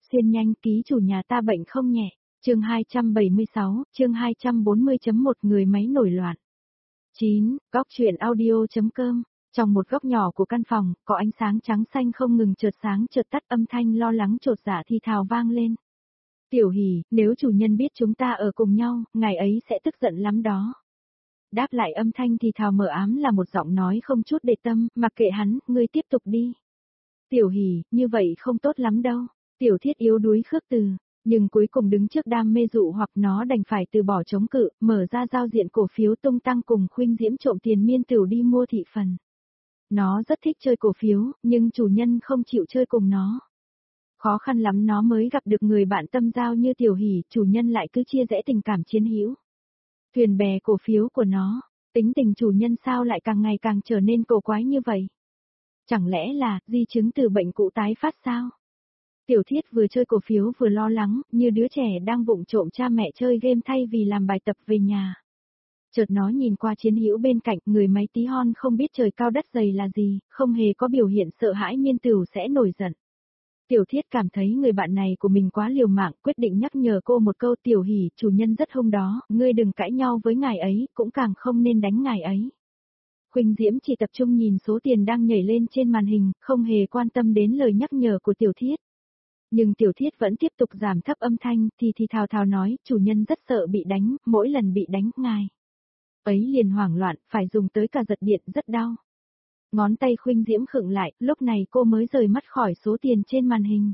Xuyên nhanh, ký chủ nhà ta bệnh không nhẹ. Chương 276, chương 240.1 người máy nổi loạn. 9. Góc truyện audio.com. Trong một góc nhỏ của căn phòng, có ánh sáng trắng xanh không ngừng chợt sáng chợt tắt, âm thanh lo lắng chột dạ thì thào vang lên. Tiểu Hỷ, nếu chủ nhân biết chúng ta ở cùng nhau, ngài ấy sẽ tức giận lắm đó. Đáp lại âm thanh thì thào mờ ám là một giọng nói không chút để tâm, mặc kệ hắn, ngươi tiếp tục đi. Tiểu Hỷ, như vậy không tốt lắm đâu. Tiểu Thiết yếu đuối khước từ, nhưng cuối cùng đứng trước đam mê dụ hoặc nó đành phải từ bỏ chống cự, mở ra giao diện cổ phiếu tung tăng cùng Khuynh Diễm trộm tiền Miên Tửu đi mua thị phần. Nó rất thích chơi cổ phiếu, nhưng chủ nhân không chịu chơi cùng nó. Khó khăn lắm nó mới gặp được người bạn tâm giao như Tiểu Hỷ, chủ nhân lại cứ chia rẽ tình cảm chiến hữu. Thuyền bè cổ phiếu của nó, tính tình chủ nhân sao lại càng ngày càng trở nên cổ quái như vậy? Chẳng lẽ là di chứng từ bệnh cũ tái phát sao? Tiểu Thiết vừa chơi cổ phiếu vừa lo lắng, như đứa trẻ đang vụng trộm cha mẹ chơi game thay vì làm bài tập về nhà. Chợt nó nhìn qua chiến hữu bên cạnh, người máy tí hon không biết trời cao đất dày là gì, không hề có biểu hiện sợ hãi Miên Tửu sẽ nổi giận. Tiểu Thiết cảm thấy người bạn này của mình quá liều mạng, quyết định nhắc nhở cô một câu. Tiểu Hỷ, chủ nhân rất hung đó, ngươi đừng cãi nhau với ngài ấy, cũng càng không nên đánh ngài ấy. Khuynh Diễm chỉ tập trung nhìn số tiền đang nhảy lên trên màn hình, không hề quan tâm đến lời nhắc nhở của Tiểu Thiết. Nhưng Tiểu Thiết vẫn tiếp tục giảm thấp âm thanh, thì thào thào nói, chủ nhân rất sợ bị đánh, mỗi lần bị đánh, ngài ấy liền hoảng loạn, phải dùng tới cả giật điện, rất đau. Ngón tay Khuynh Diễm khựng lại, lúc này cô mới rời mắt khỏi số tiền trên màn hình.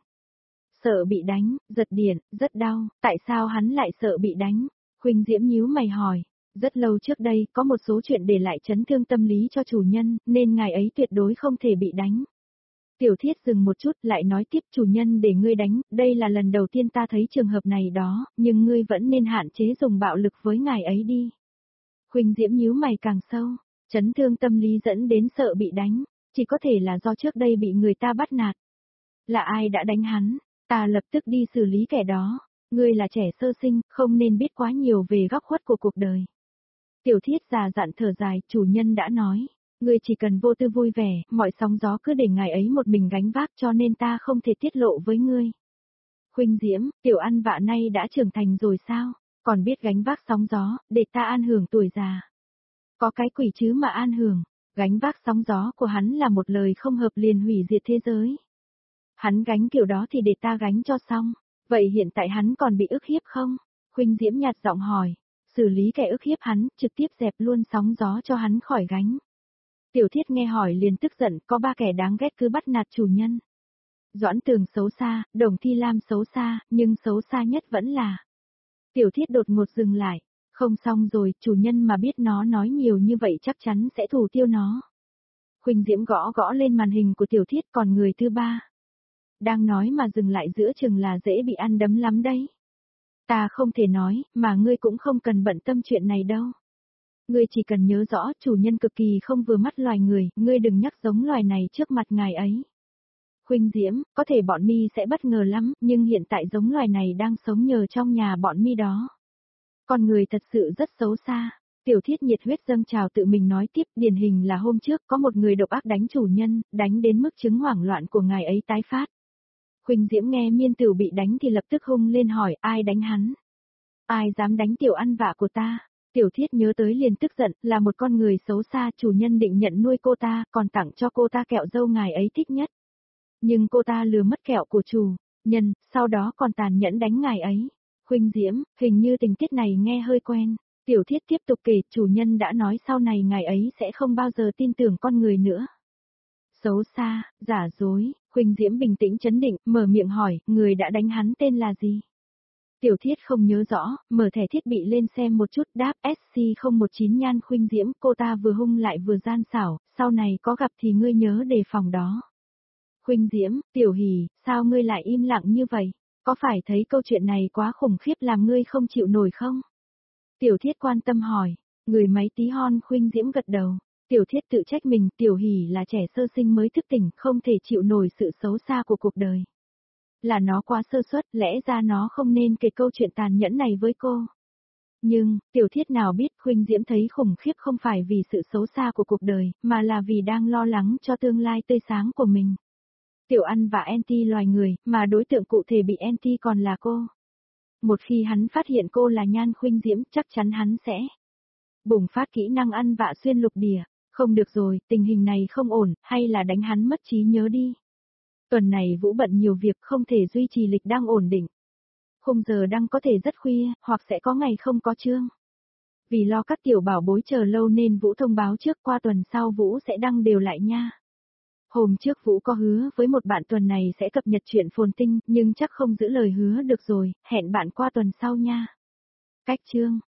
Sợ bị đánh, giật điện, rất đau, tại sao hắn lại sợ bị đánh? Khuynh Diễm nhíu mày hỏi. Rất lâu trước đây, có một số chuyện để lại chấn thương tâm lý cho chủ nhân, nên ngài ấy tuyệt đối không thể bị đánh. Tiểu Thiết dừng một chút, lại nói tiếp, chủ nhân để ngươi đánh, đây là lần đầu tiên ta thấy trường hợp này đó, nhưng ngươi vẫn nên hạn chế dùng bạo lực với ngài ấy đi. Khuynh Diễm nhíu mày càng sâu, chấn thương tâm lý dẫn đến sợ bị đánh, chỉ có thể là do trước đây bị người ta bắt nạt. Là ai đã đánh hắn, ta lập tức đi xử lý kẻ đó, ngươi là trẻ sơ sinh, không nên biết quá nhiều về góc khuất của cuộc đời. Tiểu Thiết già dặn thở dài, chủ nhân đã nói, ngươi chỉ cần vô tư vui vẻ, mọi sóng gió cứ để ngài ấy một mình gánh vác, cho nên ta không thể tiết lộ với ngươi. Khuynh Diễm, Tiểu Ăn Vạ nay đã trưởng thành rồi sao, còn biết gánh vác sóng gió, để ta an hưởng tuổi già. Có cái quỷ chứ mà an hưởng, gánh vác sóng gió của hắn là một lời không hợp liền hủy diệt thế giới. Hắn gánh kiểu đó thì để ta gánh cho xong, vậy hiện tại hắn còn bị ức hiếp không? Khuynh Diễm nhạt giọng hỏi. Xử lý kẻ ức hiếp hắn, trực tiếp dẹp luôn sóng gió cho hắn khỏi gánh. Tiểu Thiết nghe hỏi liền tức giận, có 3 kẻ đáng ghét cứ bắt nạt chủ nhân. Doãn Tường xấu xa, Đồng Thi Lam xấu xa, nhưng xấu xa nhất vẫn là. Tiểu Thiết đột ngột dừng lại, không xong rồi, chủ nhân mà biết nó nói nhiều như vậy chắc chắn sẽ thủ tiêu nó. Khuynh Diễm gõ gõ lên màn hình của Tiểu Thiết, còn người thứ 3. Đang nói mà dừng lại giữa chừng là dễ bị ăn đấm lắm đấy. Ta không thể nói, mà ngươi cũng không cần bận tâm chuyện này đâu. Ngươi chỉ cần nhớ rõ, chủ nhân cực kỳ không vừa mắt loài người, ngươi đừng nhắc giống loài này trước mặt ngài ấy. Khuynh Diễm, có thể bọn mi sẽ bất ngờ lắm, nhưng hiện tại giống loài này đang sống nhờ trong nhà bọn mi đó. Con người thật sự rất xấu xa. Tiểu Thiết nhiệt huyết dâng trào tự mình nói tiếp, điển hình là hôm trước có một người độc ác đánh chủ nhân, đánh đến mức chứng hoảng loạn của ngài ấy tái phát. Khuynh Diễm nghe Miên Tửu bị đánh thì lập tức hung lên hỏi, ai đánh hắn? Ai dám đánh Tiểu Ăn Vạ của ta? Tiểu Thiết nhớ tới liền tức giận, là một con người xấu xa, chủ nhân định nhận nuôi cô ta, còn tặng cho cô ta kẹo dâu ngài ấy thích nhất. Nhưng cô ta lừa mất kẹo của chủ nhân, sau đó còn tàn nhẫn đánh ngài ấy. Khuynh Diễm, hình như tình tiết này nghe hơi quen. Tiểu Thiết tiếp tục kể, chủ nhân đã nói sau này ngài ấy sẽ không bao giờ tin tưởng con người nữa. Xấu xa, giả dối. Khuynh Diễm bình tĩnh chấn định, mở miệng hỏi, người đã đánh hắn tên là gì? Tiểu Thiết không nhớ rõ, mở thẻ thiết bị lên xem một chút, đáp SC019 Nhan Khuynh Diễm, cô ta vừa hung lại vừa gian xảo, sau này có gặp thì ngươi nhớ đề phòng đó. Khuynh Diễm, Tiểu Hỷ, sao ngươi lại im lặng như vậy? Có phải thấy câu chuyện này quá khủng khiếp làm ngươi không chịu nổi không? Tiểu Thiết quan tâm hỏi, người máy tí hon. Khuynh Diễm gật đầu. Tiểu Thiết tự trách mình, Tiểu Hỷ là trẻ sơ sinh mới thức tỉnh, không thể chịu nổi sự xấu xa của cuộc đời. Là nó quá sơ suất, lẽ ra nó không nên kể câu chuyện tàn nhẫn này với cô. Nhưng, Tiểu Thiết nào biết Khuynh Diễm thấy khủng khiếp không phải vì sự xấu xa của cuộc đời, mà là vì đang lo lắng cho tương lai tươi sáng của mình. Tiểu Ăn và anti loài người, mà đối tượng cụ thể bị anti còn là cô. Một khi hắn phát hiện cô là Nhan Khuynh Diễm, chắc chắn hắn sẽ bùng phát kỹ năng ăn vạ xuyên lục địa. Không được rồi, tình hình này không ổn, hay là đánh hắn mất trí nhớ đi. Tuần này Vũ bận nhiều việc không thể duy trì lịch đăng ổn định. Khung giờ đăng có thể rất khuya, hoặc sẽ có ngày không có chương. Vì lo các tiểu bảo bối chờ lâu nên Vũ thông báo trước, qua tuần sau Vũ sẽ đăng đều lại nha. Hôm trước Vũ có hứa với một bạn tuần này sẽ cập nhật chuyện phồn tinh, nhưng chắc không giữ lời hứa được rồi, hẹn bạn qua tuần sau nha. Cách chương